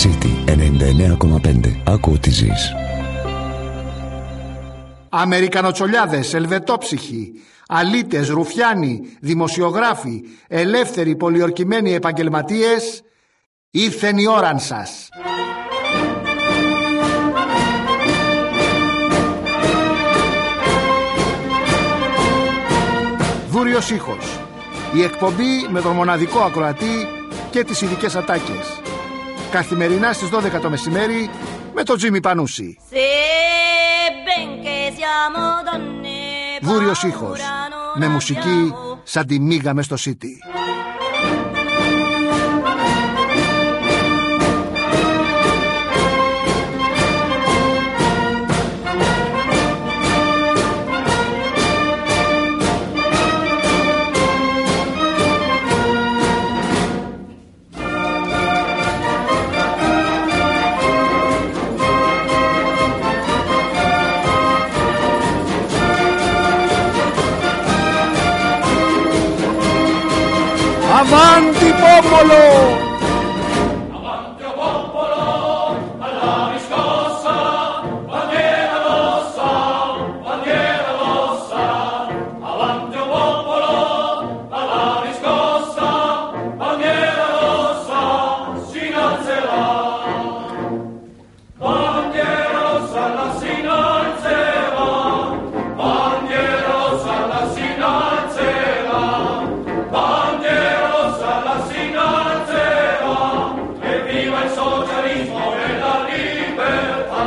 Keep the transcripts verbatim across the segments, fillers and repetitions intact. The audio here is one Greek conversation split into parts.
City ενενήντα εννέα κόμμα πέντε. Άκου ό,τι ζεις. Αμερικανοτσολιάδες, ελβετόψυχοι, αλήτες, ρουφιάνοι, δημοσιογράφοι, ελεύθεροι πολιορκημένοι επαγγελματίες, ήρθεν η ώραν σας. Δούριος ήχος. Η εκπομπή με τον μοναδικό ακροατή και τις ειδικές ατάκες. Καθημερινά στις δώδεκα το μεσημέρι με τον Τζίμι Πανούση. Δούριος ήχος. Με μουσική σαν τη μίγα μες στο City. Avanti popolo! Avanti o popolo, alla riscossa, bandiera rossa, bandiera rossa. Avanti o popolo, alla riscossa, bandiera rossa, si innalzerà. Bandiera rossa, la si innalzerà, bandiera rossa, la si innalzerà. Bandiera rossa la si innalzerà, e viva il socialismo e la libertà.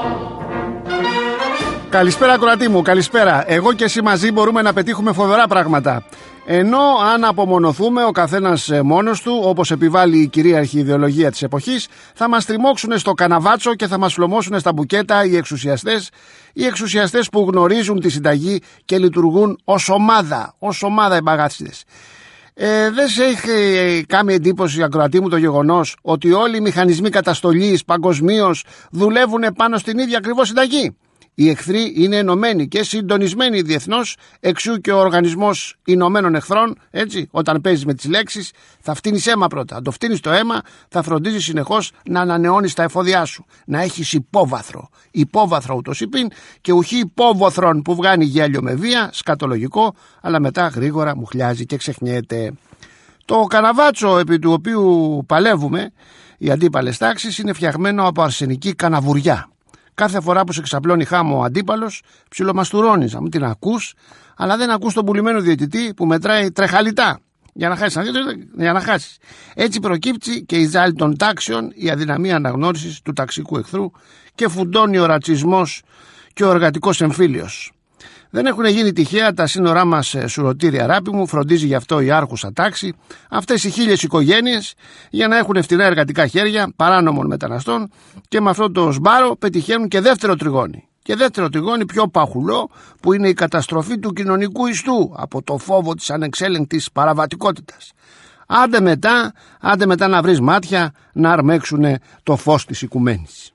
Καλησπέρα ακροατή μου, καλησπέρα. Εγώ και εσύ μαζί μπορούμε να πετύχουμε φοβερά πράγματα. Ενώ αν απομονωθούμε ο καθένας μόνος του, όπως επιβάλλει η κυρίαρχη ιδεολογία της εποχής, θα μας τριμώξουν στο καναβάτσο και θα μας φλωμώσουν στα μπουκέτα οι εξουσιαστές, οι εξουσιαστές που γνωρίζουν τη συνταγή και λειτουργούν ως ομάδα, ως ομάδα οι μπαγάτσιδες. Ε, δεν σε έχει κάνει εντύπωση, ακροατή μου, το γεγονός ότι όλοι οι μηχανισμοί καταστολής παγκοσμίως δουλεύουν πάνω στην ίδια ακριβώς συνταγή? Οι εχθροί είναι ενωμένοι και συντονισμένοι διεθνώς, εξού και ο Οργανισμός Ηνωμένων Εχθρών, έτσι, όταν παίζεις με τις λέξεις, θα φτύνεις αίμα πρώτα. Αν το φτύνεις το αίμα, θα φροντίζεις συνεχώς να ανανεώνεις τα εφόδια σου, να έχεις υπόβαθρο. Υπόβαθρο ούτως είπιν, και ουχή υπόβοθρον που βγάνει γέλιο με βία, σκατολογικό, αλλά μετά γρήγορα μουχλιάζει και ξεχνιέται. Το καναβάτσο επί του οποίου παλεύουμε, οι αντίπαλες τάξεις, είναι φτιαγμένο από αρσενική καναβουριά. Κάθε φορά που σε ξαπλώνει χάμω ο αντίπαλος, ψιλομαστουρώνεις, να μην την ακούς, αλλά δεν ακούς τον πουλημένο διαιτητή που μετράει τρεχαλιτά για να χάσεις. Για να χάσεις. Έτσι προκύπτει και η ζάλη των τάξεων, η αδυναμία αναγνώρισης του ταξικού εχθρού, και φουντώνει ο ρατσισμός και ο εργατικός εμφύλιος. Δεν έχουν γίνει τυχαία τα σύνορά μας σουρωτήρια, αγάπη μου, φροντίζει γι' αυτό η άρχουσα τάξη, αυτές οι χίλιες οικογένειες, για να έχουν φτηνά εργατικά χέρια παράνομων μεταναστών, και με αυτό το σμπάρο πετυχαίνουν και δεύτερο τριγώνι. Και δεύτερο τριγώνι πιο παχουλό, που είναι η καταστροφή του κοινωνικού ιστού από το φόβο της ανεξέλεγκτης παραβατικότητας. Άντε μετά, άντε μετά να βρεις μάτια να αρμέξουνε το φως της οικουμένης.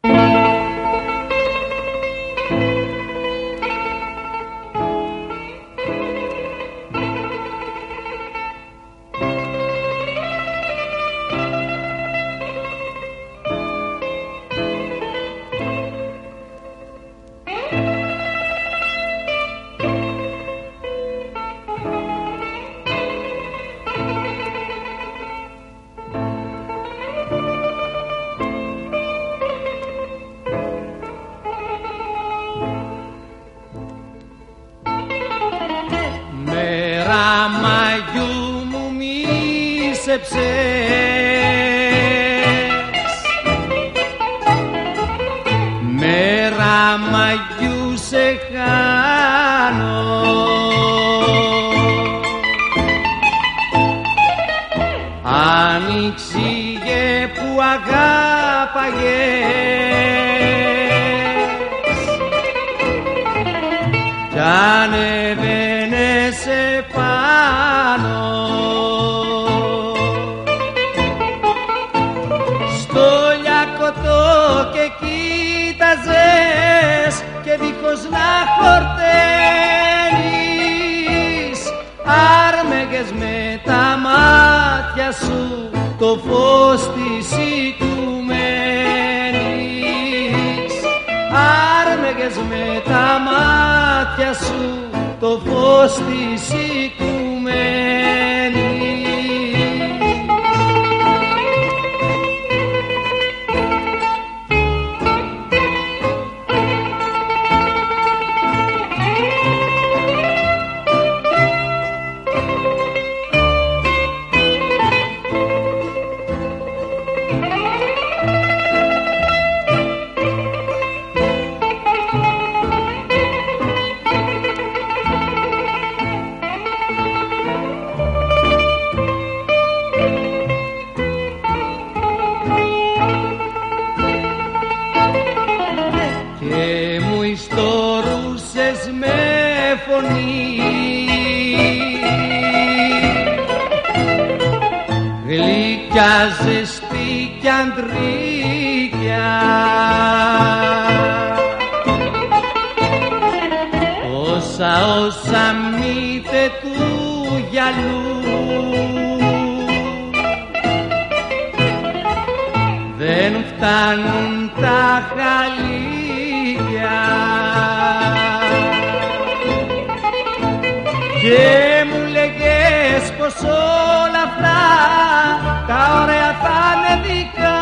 Μέρα μαγιού σε χάνω, άνοιξε που αγάπαγες κι ανεβαίνες επάνω. Και κοίταζες και δίχως να χορταίνεις, άρμεγες με τα μάτια σου το φως της οικουμένης. με τα μάτια σου το φως της οικουμένης. Γλυκιά, ζεστή κι αντρίκια, όσα όσα μύθε του γυαλού δεν φτάνουν τα χαλίκια. Και μου λέγες πως όλα αυτά τα ωραία θα είναι δικά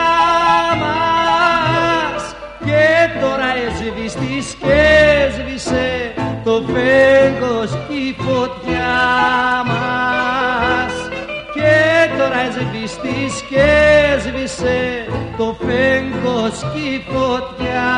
μας, και τώρα έσβηστης και έσβησε το φέγγος κι η φωτιά μας. Και τώρα έσβηστης και έσβησε το φέγγος κι η φωτιά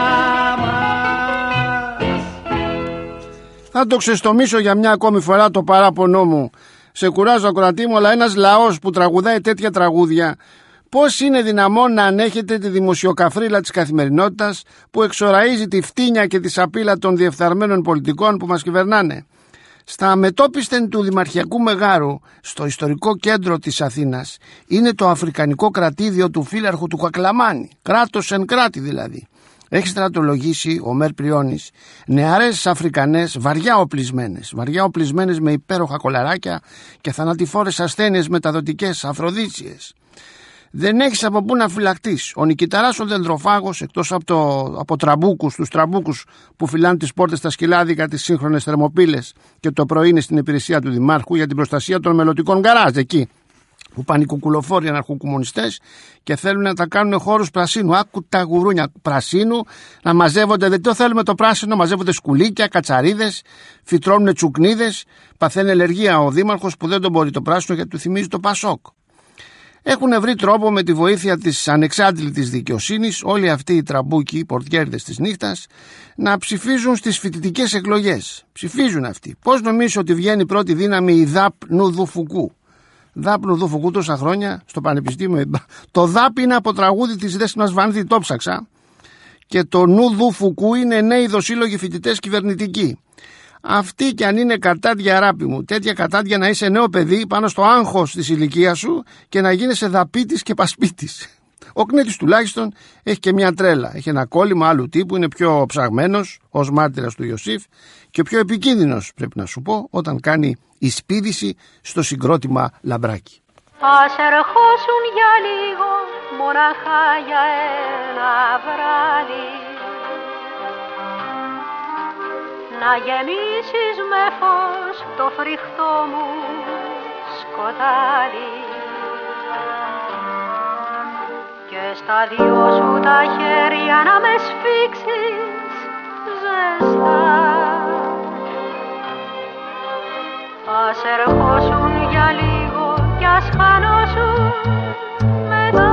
μας. Θα το ξεστομίσω για μια ακόμη φορά το παράπονό μου. Σε κουράζω, ακροατή μου, αλλά ένας λαός που τραγουδάει τέτοια τραγούδια, πώς είναι δυναμόν να ανέχεται τη δημοσιοκαφρίλα της καθημερινότητας που εξοραίζει τη φτύνια και τη σαπίλα των διεφθαρμένων πολιτικών που μας κυβερνάνε? Στα μετόπιστεν του Δημαρχιακού Μεγάρου, στο ιστορικό κέντρο της Αθήνας, είναι το αφρικανικό κρατήδιο του φύλαρχου του Κακλαμάνη, κράτος εν κράτη δηλαδή. Έχει στρατολογήσει ο Μέρ Πριώνης νεαρές Αφρικανές βαριά οπλισμένες, βαριά οπλισμένες με υπέροχα κολαράκια και θανατηφόρες ασθένειες μεταδοτικές, αφροδίσιες. Δεν έχεις από πού να φυλαχτείς. Ο νικηταράς ο δεντροφάγος, εκτός από, το, από τραμπούκους, τους τραμπούκους που φυλάνε τις πόρτες στα σκυλάδικα, τις σύγχρονες θερμοπύλες και το πρωί είναι στην υπηρεσία του Δημάρχου για την προστασία των μελλοντικών γκαράζ εκεί, που πάνε οι κουκουλοφόροι αναρχοκομμουνιστές και θέλουν να τα κάνουν χώρους πρασίνου. Άκου τα γουρούνια πρασίνου να μαζεύονται. Δεν το θέλουμε το πράσινο, μαζεύονται σκουλίκια, κατσαρίδες, φυτρώνουν τσουκνίδες. Παθαίνει αλλεργία ο δήμαρχος που δεν τον μπορεί το πράσινο γιατί του θυμίζει το Πασόκ. Έχουν βρει τρόπο με τη βοήθεια της ανεξάντλητης δικαιοσύνης όλοι αυτοί οι τραμπούκοι, οι πορτιέρδες της νύχτας, να ψηφίζουν στις φοιτητικές εκλογές. Ψηφίζουν αυτοί. Πώς νομίζεις ότι βγαίνει πρώτη δύναμη η ΔΑΠ Νουδουφουκού? ΔΑΠ Νουδουφουκού τόσα χρόνια στο πανεπιστήμιο. Το ΔΑΠ είναι από τραγούδι της Δέσποινας Βανδύ, το ψάξα. Και το Νουδουφουκού είναι νέοι δοσύλλογοι φοιτητές κυβερνητικοί. Αυτή κι αν είναι κατάδια, αγάπη μου, τέτοια κατάδια να είσαι νέο παιδί πάνω στο άγχος της ηλικίας σου και να γίνεσαι δαπίτης και πασπίτης. Ο Κνέτης τουλάχιστον έχει και μια τρέλα. Έχει ένα κόλλημα άλλου τύπου, είναι πιο ψαγμένος ως μάρτυρας του Ιωσήφ και πιο επικίνδυνος, πρέπει να σου πω, όταν κάνει εισπίδηση στο συγκρότημα Λαμπράκι. Ας ερχόσουν για λίγο, μοναχά για ένα βράδυ, να γεμίσεις με φως το φρικτό μου σκοτάδι και στα δυο σου τα χέρια να με σφίξεις ζεστά. Ας ερχόσουν για λίγο κι ας χανώσουν μετά.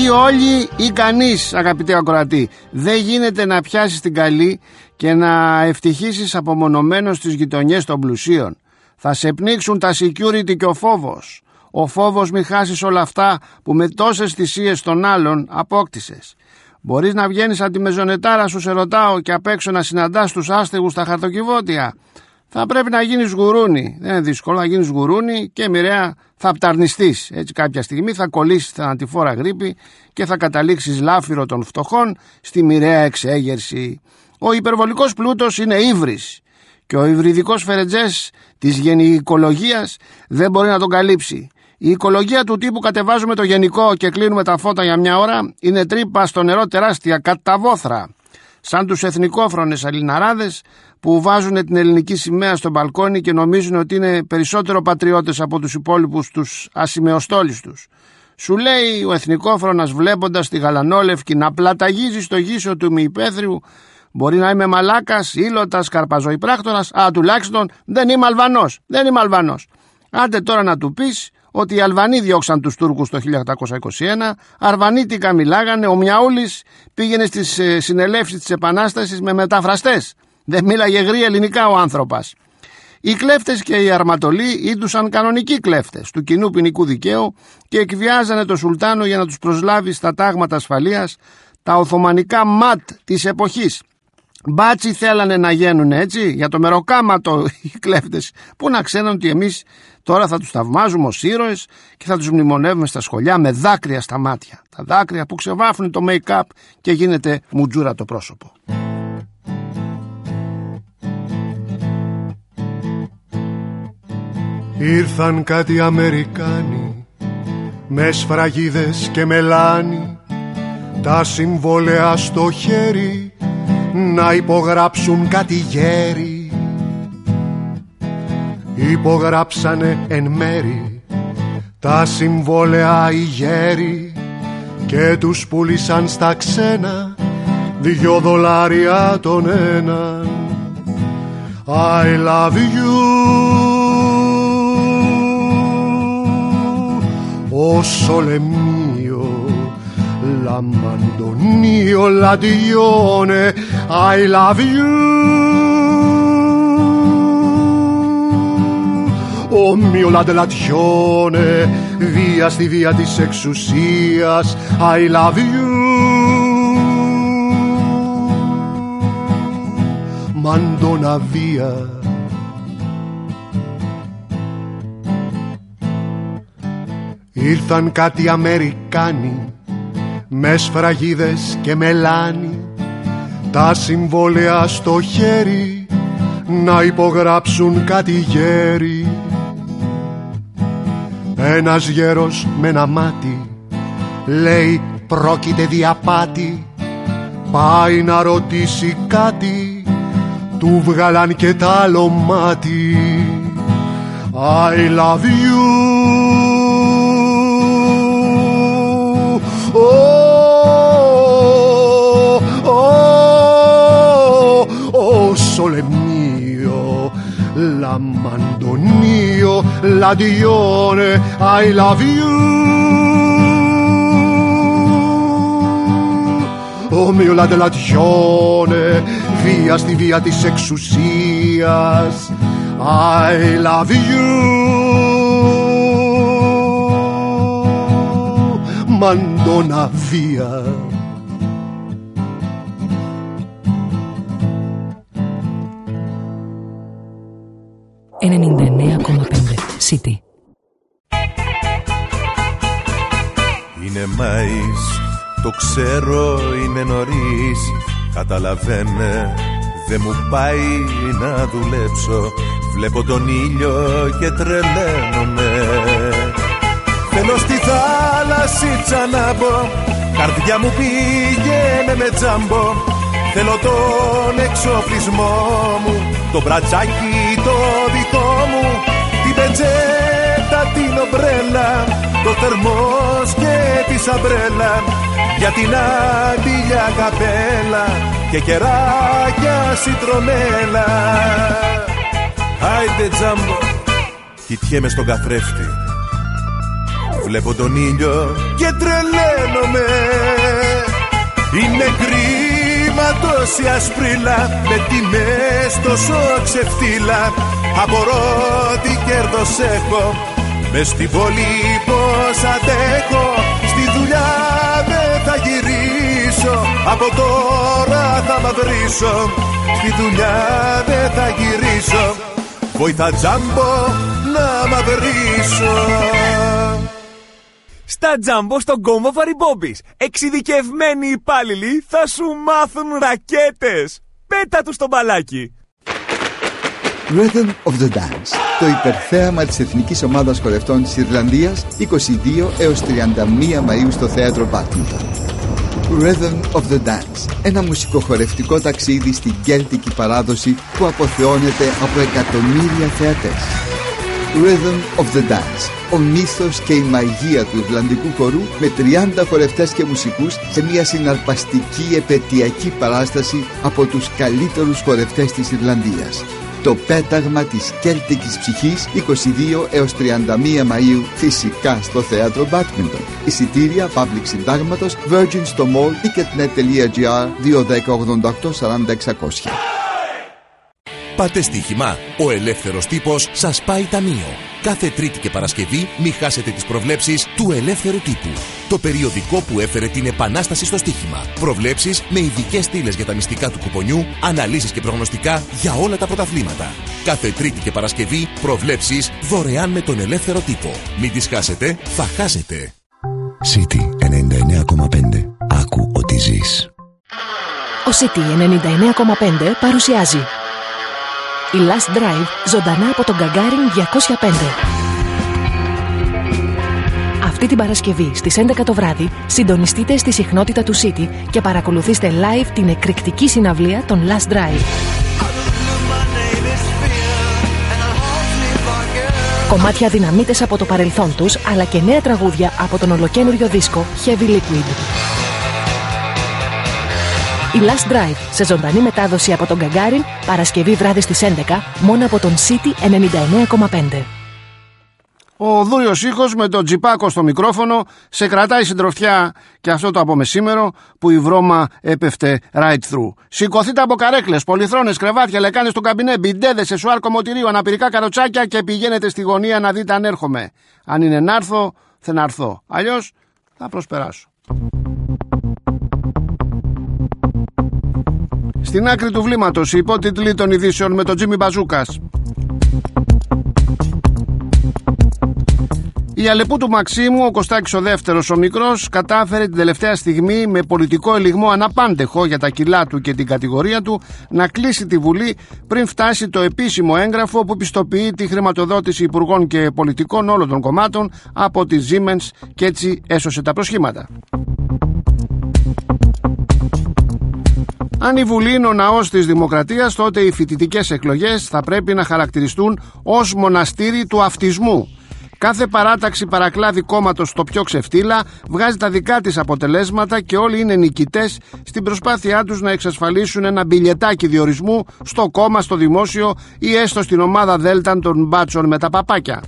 όλοι ή κανείς, αγαπητέ ακροατή. Δεν γίνεται να πιάσεις την καλή και να ευτυχήσεις απομονωμένος στις γειτονιές των πλουσίων. Θα σε πνίξουν τα security και ο φόβος. Ο φόβος μη χάσεις όλα αυτά που με τόσες θυσίες των άλλων απόκτησες. Μπορείς να βγαίνεις από τη μεζονετάρα σου, σε ρωτάω, και απ' έξω να συναντάς τους άστεγους στα χαρτοκιβώτια. Θα πρέπει να γίνεις γουρούνι. Δεν είναι δύσκολο να γίνεις γουρούνι και μοιραία θα πταρνιστείς. Έτσι κάποια στιγμή θα κολλήσεις θανατηφόρα γρίπη και θα καταλήξεις λάφυρο των φτωχών στη μοιραία εξέγερση. Ο υπερβολικός πλούτος είναι ύβρις και ο υβριδικός φερετζές της γενικολογίας δεν μπορεί να τον καλύψει. Η οικολογία του τύπου κατεβάζουμε το γενικό και κλείνουμε τα φώτα για μια ώρα είναι τρύπα στο νερό τεράστια κατά βόθρα. Σαν τους εθνικόφρονες αλληναράδες που βάζουν την ελληνική σημαία στο μπαλκόνι και νομίζουν ότι είναι περισσότερο πατριώτες από τους υπόλοιπους τους ασημεοστόλιστους. Σου λέει ο εθνικόφρονας βλέποντας τη γαλανόλευκη να πλαταγίζει στο γύσο του μυϊπέθριου, μπορεί να είμαι μαλάκας, ήλωτας, καρπαζοϊπράκτορας, α, τουλάχιστον δεν είμαι Αλβανός, δεν είμαι Αλβανός. Άντε τώρα να του πεις ότι οι Αλβανοί διώξαν τους Τούρκους το χίλια οκτακόσια είκοσι ένα, αρβανίτικα μιλάγανε, ο Μιαούλης πήγαινε στις ε, συνελεύσεις της Επανάστασης με μεταφραστές. Δεν μίλαγε γρή ελληνικά ο άνθρωπος. Οι κλέφτες και οι αρματολοί ήτουσαν κανονικοί κλέφτες του κοινού ποινικού δικαίου και εκβιάζανε το Σουλτάνο για να τους προσλάβει στα τάγματα ασφαλείας, τα οθωμανικά ματ της εποχής. Μπάτσι θέλανε να γίνουν έτσι, για το μεροκάματο οι κλέφτες, που να ξέρουν ότι εμείς τώρα θα τους θαυμάζουμε ως ήρωες και θα τους μνημονεύουμε στα σχολιά με δάκρυα στα μάτια. Τα δάκρυα που ξεβάφουν το make-up και γίνεται μουτζούρα το πρόσωπο. Ήρθαν κάτι Αμερικάνοι με σφραγίδες και μελάνι, τα συμβόλαια στο χέρι να υπογράψουν κάτι γέροι. Υπογράψανε εν μέρη τα συμβόλαια οι γέροι και τους πουλήσαν στα ξένα δυο δολάρια τον ένα. I love you, o sole mio, la mandonio, la dione, I love you, o mio ladellatione, via στη βία της εξουσίας, I love you, mandona via. Ήρθαν κάτι Αμερικάνοι με σφραγίδες και μελάνι, τα συμβόλαια στο χέρι να υπογράψουν κάτι γέροι. Ένας γέρος με ένα μάτι λέει πρόκειται διαπάτη, πάει να ρωτήσει κάτι, του βγάλαν και τ' άλλο μάτι. I love you, oh, oh, oh, sole mio, la mandonio, la dione, I love you, oh mio ladellatione, via στη βία της εξουσίας, I love you, mandona via. ενενήντα εννέα κόμμα πέντε City. Είναι Μάης, το ξέρω, είναι νωρίς. Καταλαβαίνε, δεν μου πάει να δουλέψω. Βλέπω τον ήλιο και τρελαίνομαι. Θέλω στη θάλασσίτσα να μπω, καρδιά μου πήγαινε με τζάμπο. Θέλω τον εξοπλισμό μου, το μπρατσάκι το δικό μου, την πεντζέτα, την ομπρέλα, το θερμός και τη σαμπρέλα, για την αντίλια καπέλα και κεράκια σιτρονέλα. Άιντε τζάμπο, κοιτιέμαι στον καθρέφτη. Βλέπω τον ήλιο και τρελαίνομαι. Είναι κρίμα τόση ασπρίλα, με τιμές τόσο ξεφτύλα. Απορώ τι κέρδος έχω, μες στην πόλη πως αντέχω. Στη δουλειά δεν θα γυρίσω, από τώρα θα μαυρίσω. Στη δουλειά δεν θα γυρίσω, βοηθά Τζάμπο να μαυρίσω. Στα Τζάμπο στον κόμβο Βαριμπόμπης, εξειδικευμένοι υπάλληλοι θα σου μάθουν ρακέτες. Πέτα τους το μπαλάκι. Rhythm of the Dance, το υπερθέαμα της Εθνικής Ομάδας Χορευτών της Ιρλανδίας, είκοσι δύο έως τριάντα μία Μαΐου στο θέατρο Badminton. Rhythm of the Dance, ένα μουσικοχορευτικό ταξίδι στην κέλτικη παράδοση που αποθεώνεται από εκατομμύρια θεατές. Rhythm of the Dance, ο μύθος και η μαγεία του Ιρλανδικού χορού, με τριάντα χορευτές και μουσικούς σε μια συναρπαστική επαιτειακή παράσταση από τους καλύτερους χορευτές της Ιρλανδίας. Το πέταγμα της κέλτικης ψυχής, είκοσι δύο έως τριάντα μία Μαΐου, φυσικά στο θέατρο Badminton. Εισιτήρια Public Συντάγματος, Virgin στο Mall, ticketnet τελεία gr, δύο ένα μηδέν ογδόντα οκτώ σαράντα εξακόσια. Πάτε στοίχημα. Ο Ελεύθερος Τύπος σας πάει ταμείο. Κάθε Τρίτη και Παρασκευή μη χάσετε τις προβλέψεις του Ελεύθερου Τύπου. Το περιοδικό που έφερε την επανάσταση στο στοίχημα. Προβλέψεις με ειδικές στήλες για τα μυστικά του κουπονιού, αναλύσεις και προγνωστικά για όλα τα πρωταθλήματα. Κάθε Τρίτη και Παρασκευή προβλέψεις δωρεάν με τον Ελεύθερο Τύπο. Μην τις χάσετε, θα χάσετε. City ενενήντα εννέα κόμμα πέντε. Άκου ότι ζεις. Ο City ενενήντα εννέα κόμμα πέντε παρουσιάζει η Last Drive ζωντανά από τον Γκαγκάριν διακόσια πέντε. Αυτή την Παρασκευή στις έντεκα το βράδυ συντονιστείτε στη συχνότητα του City και παρακολουθήστε live την εκρηκτική συναυλία των Last Drive. Κομμάτια δυναμίτες από το παρελθόν τους, αλλά και νέα τραγούδια από τον ολοκαίνουργιο δίσκο Heavy Liquid. Η Last Drive σε ζωντανή μετάδοση από τον Γκαγκάριν, Παρασκευή βράδυ στις έντεκα, μόνο από τον City ενενήντα εννέα κόμμα πέντε. Ο δούριος ήχος με τον Τζιπάκο στο μικρόφωνο σε κρατάει συντροφιά και αυτό το απομεσήμερο που η βρώμα έπεφτε right through. Σηκωθείτε από καρέκλες, πολυθρόνες, κρεβάτια, λεκάνες στο καμπινέ, μπιντέδες, σεσουάρ κομμωτηρίου, αναπηρικά καροτσάκια και πηγαίνετε στη γωνία να δείτε αν έρχομαι. Αν είναι να έρθω, θα να έρθω. Αλλιώς θα προσπεράσω. Στην άκρη του βλήματος, οι υπότιτλοι των ειδήσεων με τον Τζίμι Μπαζούκας. Η Αλεπού του Μαξίμου, ο Κωστάκης ο δεύτερος ο μικρός, κατάφερε την τελευταία στιγμή με πολιτικό ελιγμό αναπάντεχο για τα κιλά του και την κατηγορία του να κλείσει τη Βουλή πριν φτάσει το επίσημο έγγραφο που πιστοποιεί τη χρηματοδότηση υπουργών και πολιτικών όλων των κομμάτων από τη Siemens και έτσι έσωσε τα προσχήματα. Αν η Βουλή είναι ο ναός της δημοκρατίας, τότε οι φοιτητικές εκλογές θα πρέπει να χαρακτηριστούν ως μοναστήρι του αυτισμού. Κάθε παράταξη παρακλάδι κόμματος στο πιο ξεφτύλα βγάζει τα δικά της αποτελέσματα και όλοι είναι νικητές στην προσπάθειά τους να εξασφαλίσουν ένα μπιλιετάκι διορισμού στο κόμμα, στο δημόσιο ή έστω στην ομάδα Δέλτα των μπάτσων με τα παπάκια.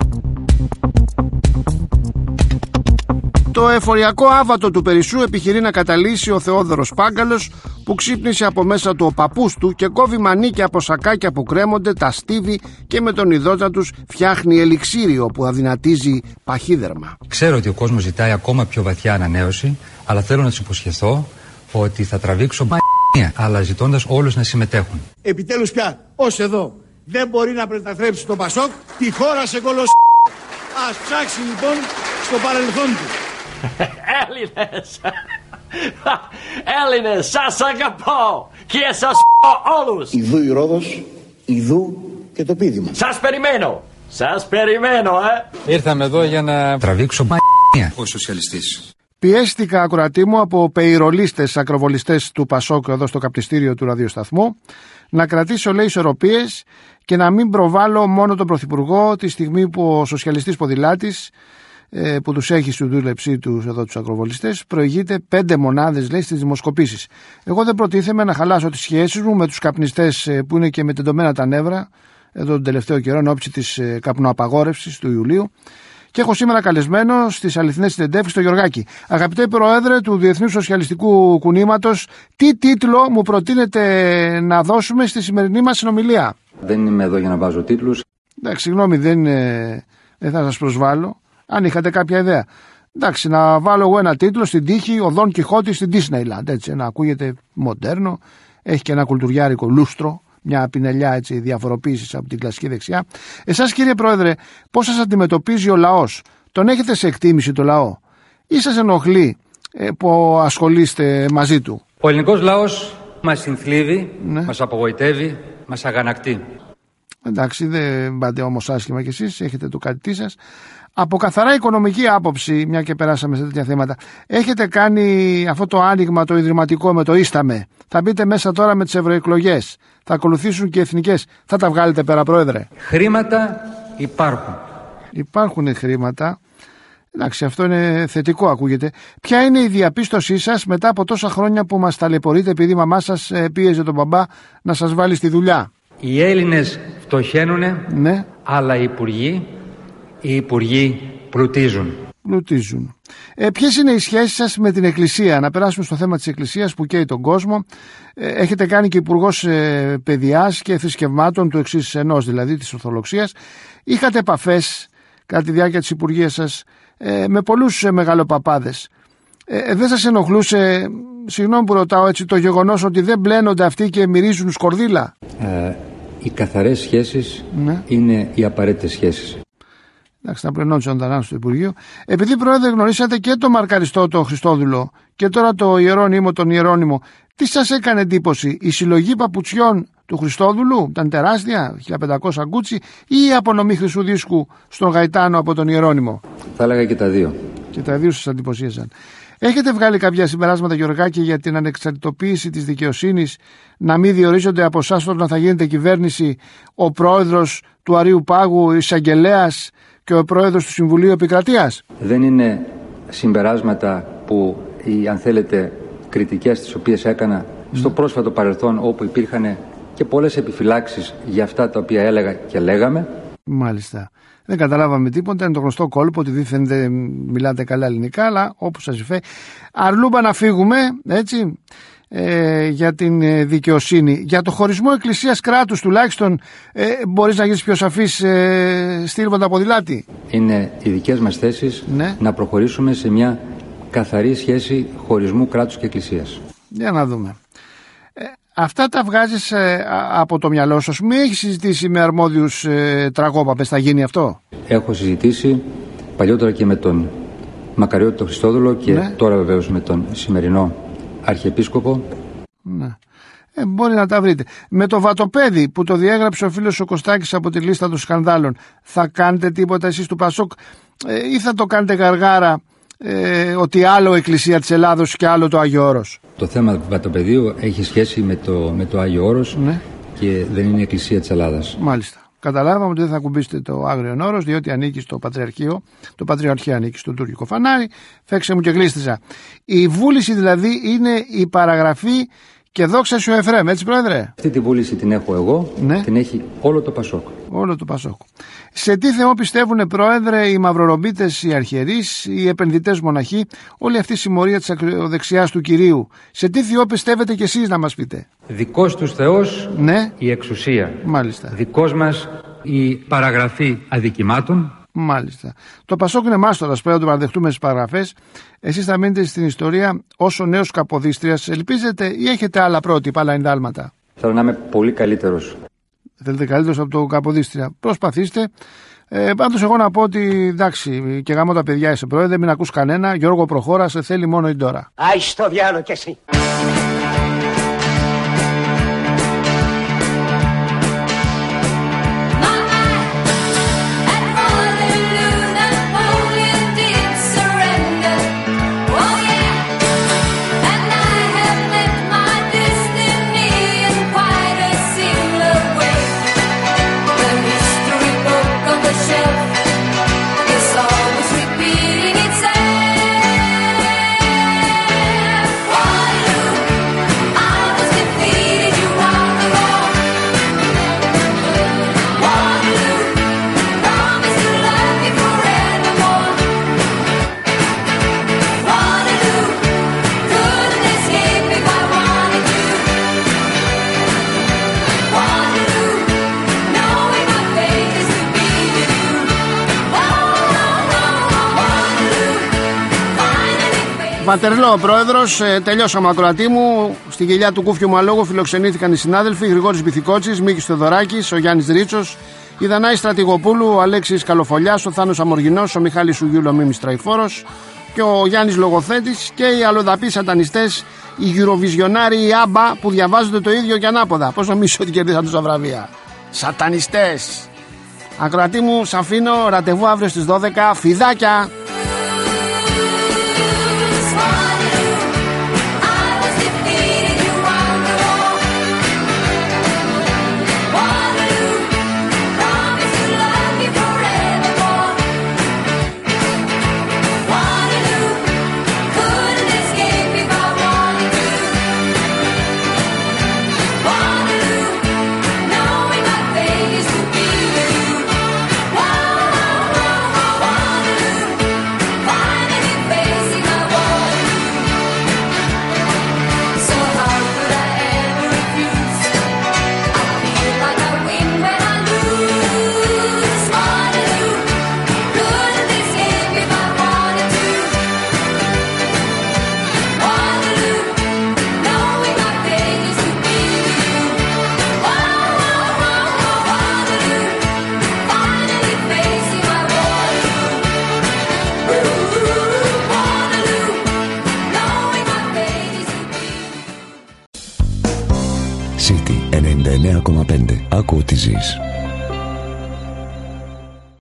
Το εφοριακό άβατο του Περισσού επιχειρεί να καταλύσει ο Θεόδωρος Πάγκαλος, που ξύπνησε από μέσα του ο παππούς του και κόβει μανίκια από σακάκια που κρέμονται, τα στίβει και με τον ειδότα τους φτιάχνει ελιξίριο που αδυνατίζει παχύδερμα. Ξέρω ότι ο κόσμος ζητάει ακόμα πιο βαθιά ανανέωση, αλλά θέλω να τους υποσχεθώ ότι θα τραβήξω μ***, αλλά ζητώντας όλους να συμμετέχουν. Επιτέλους πια, ως εδώ δεν μπορεί να μετατρέψει το Πασόκ τη χώρα σε κολοσ***. Ας ψάξει λοιπόν στο παρελθόν του. Έλληνες, Έλληνες, σας αγαπώ και σας πω όλους. Ιδού η Ρόδος, ιδού και το πείδημα. Σας περιμένω, σας περιμένω, ε. Ήρθαμε εδώ για να τραβήξω μ***. Ο σοσιαλιστής. Πιέστηκα, ακροατή μου, από πεϊρολίστες, ακροβολιστές του Πασόκ εδώ στο καπτιστήριο του ραδιοσταθμού να κρατήσω, λέει, ισορροπίες και να μην προβάλλω μόνο τον Πρωθυπουργό τη στιγμή που ο σοσιαλιστής ποδηλάτης που τους έχει στη δούλεψή τους εδώ τους ακροβολιστές προηγείται πέντε μονάδες, λέει, στις δημοσκοπήσεις. Εγώ δεν προτίθεμαι να χαλάσω τις σχέσεις μου με τους καπνιστές που είναι και με τεντωμένα τα νεύρα εδώ τον τελευταίο καιρό εν ώψη της καπνοαπαγόρευσης του Ιουλίου Και έχω σήμερα καλεσμένο στις αληθινές συνεντεύξεις το Γιωργάκη. Αγαπητέ Πρόεδρε του Διεθνούς Σοσιαλιστικού Κουνήματος, τι τίτλο μου προτείνετε να δώσουμε στη σημερινή μας συνομιλία? Δεν είμαι εδώ για να βάζω τίτλους. Εντάξει, συγγνώμη, δεν, δεν θα σας προσβάλλω. Αν είχατε κάποια ιδέα. Εντάξει, να βάλω εγώ ένα τίτλο στην τύχη «Ο Δον Κιχώτης στην Disneyland». Έτσι, να ακούγεται μοντέρνο, έχει και ένα κουλτουριάρικο λούστρο, μια πινελιά έτσι διαφοροποίησης από την κλασική δεξιά. Εσάς, κύριε Πρόεδρε, πώς σας αντιμετωπίζει ο λαός? Τον έχετε σε εκτίμηση το λαό ή σας ενοχλεί ε, που ασχολείστε μαζί του? Ο ελληνικός λαός μας συνθλίβει, ναι. μας απογοητεύει, μας αγανακτεί. Εντάξει, δεν πάτε όμως άσχημα κι εσείς, έχετε το κάτι σας. Από καθαρά οικονομική άποψη, μια και περάσαμε σε τέτοια θέματα, έχετε κάνει αυτό το άνοιγμα το ιδρυματικό με το Ίσταμε. Θα μπείτε μέσα τώρα με τις ευρωεκλογές. Θα ακολουθήσουν και εθνικές. Θα τα βγάλετε πέρα, Πρόεδρε? Χρήματα υπάρχουν. Υπάρχουν χρήματα. Εντάξει, αυτό είναι θετικό, ακούγεται. Ποια είναι η διαπίστωσή σας μετά από τόσα χρόνια που μας ταλαιπωρείτε επειδή η μαμά σας πίεζε τον μπαμπά να σας βάλει στη δουλειά? Οι Έλληνες φτωχαίνουνε, ναι. αλλά οι υπουργοί, οι υπουργοί πλουτίζουν. Πλουτίζουν. Ε, ποιες είναι οι σχέσεις σας με την Εκκλησία? Να περάσουμε στο θέμα της Εκκλησίας που καίει τον κόσμο. Ε, έχετε κάνει και υπουργός ε, παιδείας και θρησκευμάτων του εξής ενός, δηλαδή της Ορθοδοξίας. Είχατε επαφές κατά τη διάρκεια της υπουργείας σας ε, με πολλούς ε, μεγαλοπαπάδες. Ε, δεν σας ενοχλούσε, συγγνώμη που ρωτάω έτσι, το γεγονός ότι δεν μπλένονται αυτοί και μυρίζουν σκορδίλα? Ε, οι καθαρές σχέσεις ναι. είναι οι απαραίτητες σχέσεις. Εντάξει, να πλενώνει ο στο Υπουργείο. Επειδή, Πρόεδρε, γνωρίσατε και τον Μαρκαριστό τον Χριστόδουλο και τώρα το Ιερό Νήμο τον Ιερώνυμο, τι σας έκανε εντύπωση? Η συλλογή παπουτσιών του Χριστόδουλου ήταν τεράστια, χίλια πεντακόσια γκούτσι, ή η απονομή χρυσού δίσκου στον Γαϊτάνο από τον Ιερώνυμο? Θα έλεγα και τα δύο. Και τα δύο σας εντυπωσίασαν. Έχετε βγάλει κάποια συμπεράσματα, Γιωργάκη, για την ανεξαρτητοποίηση της δικαιοσύνης, να μην διορίζονται από εσάς όταν θα γίνεται κυβέρνηση ο πρόεδρος του Αρείου Πάγου, ο εισαγγελέας και ο πρόεδρος του Συμβουλίου Επικρατείας? Δεν είναι συμπεράσματα που, οι, αν θέλετε, κριτικές τις οποίες έκανα mm. στο πρόσφατο παρελθόν, όπου υπήρχαν και πολλές επιφυλάξεις για αυτά τα οποία έλεγα και λέγαμε. Μάλιστα. Δεν καταλάβαμε τίποτα. Είναι το γνωστό κόλπο ότι δίθεν δεν μιλάτε καλά ελληνικά, αλλά όπως σας υφέ. Αρλούμπα να φύγουμε, έτσι, ε, για την ε, δικαιοσύνη. Για το χωρισμό εκκλησίας κράτους τουλάχιστον ε, μπορείς να γίνεις πιο σαφής, ε, στείλ ποδηλάτη? Είναι οι δικές μας θέσεις ναι. να προχωρήσουμε σε μια καθαρή σχέση χωρισμού κράτους και εκκλησίας. Για να δούμε. Ε, αυτά τα βγάζεις ε, από το μυαλό σου? Μην έχεις συζητήσει με αρμόδιους ε, τραγόπαπες, θα γίνει αυτό? Έχω συζητήσει παλιότερα και με τον Μακαριώτη τον Χριστόδουλο και ναι. τώρα βεβαίως με τον σημερινό Αρχιεπίσκοπο. Ναι. Ε, μπορεί να τα βρείτε. Με το Βατοπέδι που το διέγραψε ο φίλος ο Κωστάκης από τη λίστα των σκανδάλων, θα κάνετε τίποτα εσείς του Πασόκ ε, ή θα το κάνετε γαργάρα ε, ότι άλλο Εκκλησία της Ελλάδος και άλλο το Άγιο Όρος? Το θέμα του Βατοπεδίου έχει σχέση με το, με το Άγιο Όρος ναι. και δεν είναι Εκκλησία της Ελλάδας. Μάλιστα. Καταλάβαμε ότι δεν θα ακουμπήσετε το Άγριον Όρος, διότι ανήκει στο Πατριαρχείο. Το Πατριαρχείο ανήκει στο τουρκικό φανάρι. Φέξε μου και γλίστησα. Η βούληση δηλαδή είναι η παραγραφή και δόξα σου Εφραίμ, έτσι, Πρόεδρε? Αυτή τη βούληση την έχω εγώ, ναι. την έχει όλο το Πασόκ. Όλο το Πασόκ. Σε τι Θεό πιστεύουν, Πρόεδρε, οι μαυρορομπίτες, οι αρχιερείς, οι επενδυτές μοναχοί, όλη αυτή η συμμορία της ακροδεξιάς του Κυρίου? Σε τι Θεό πιστεύετε κι εσείς, να μας πείτε? Δικός τους Θεός ναι. η εξουσία. Μάλιστα. Δικός μας η παραγραφή αδικημάτων. Μάλιστα. Το Πασόκ είναι μάστορας, πρέπει να το παραδεχτούμε στις παραγραφές. Εσείς θα μείνετε στην ιστορία ως ο νέος Καποδίστριας. Ελπίζετε ή έχετε άλλα πρότυπα, άλλα εντάλματα? Θέλω να είμαι πολύ καλύτερος. Θέλετε καλύτερος από το Καποδίστρια? Προσπαθήστε. Ε, πάντως εγώ να πω ότι εντάξει, και γάμω τα παιδιά είσαι, Πρόεδρε, μην ακούς κανένα. Γιώργο, προχώρα, σε θέλει μόνο η Ντόρα. Άι στο διάλο κι εσύ. Repeating itself. Παπατερλό, πρόεδρος. Ε, τελειώσαμε, ακροατή μου. Στη γελιά του Κούφιου Μαλόγου φιλοξενήθηκαν οι συνάδελφοι Γρηγόρης Μπιθικότσης, Μίκης Θεοδωράκης, ο Γιάννης Ρίτσος, η Δανάη Στρατηγοπούλου, ο Αλέξης Καλοφολιάς, ο Θάνος Αμοργινός, ο Μιχάλης Σουγιούλου, ο Μίμης Τραϊφόρος και ο Γιάννης Λογοθέτης και οι αλλοδαποί σατανιστές, οι Eurovisionάροι, οι Άμπα που διαβάζονται το ίδιο και ανάποδα. Πώς νομίζεις ότι κερδίσαν τόσα βραβεία? Σατανιστές. Ακροατή μου, σ' αφήνω. Ραντεβού αύριο στις δώδεκα. Φιδάκια. City ενενήντα εννέα κόμμα πέντε. Άκου ότι ζεις.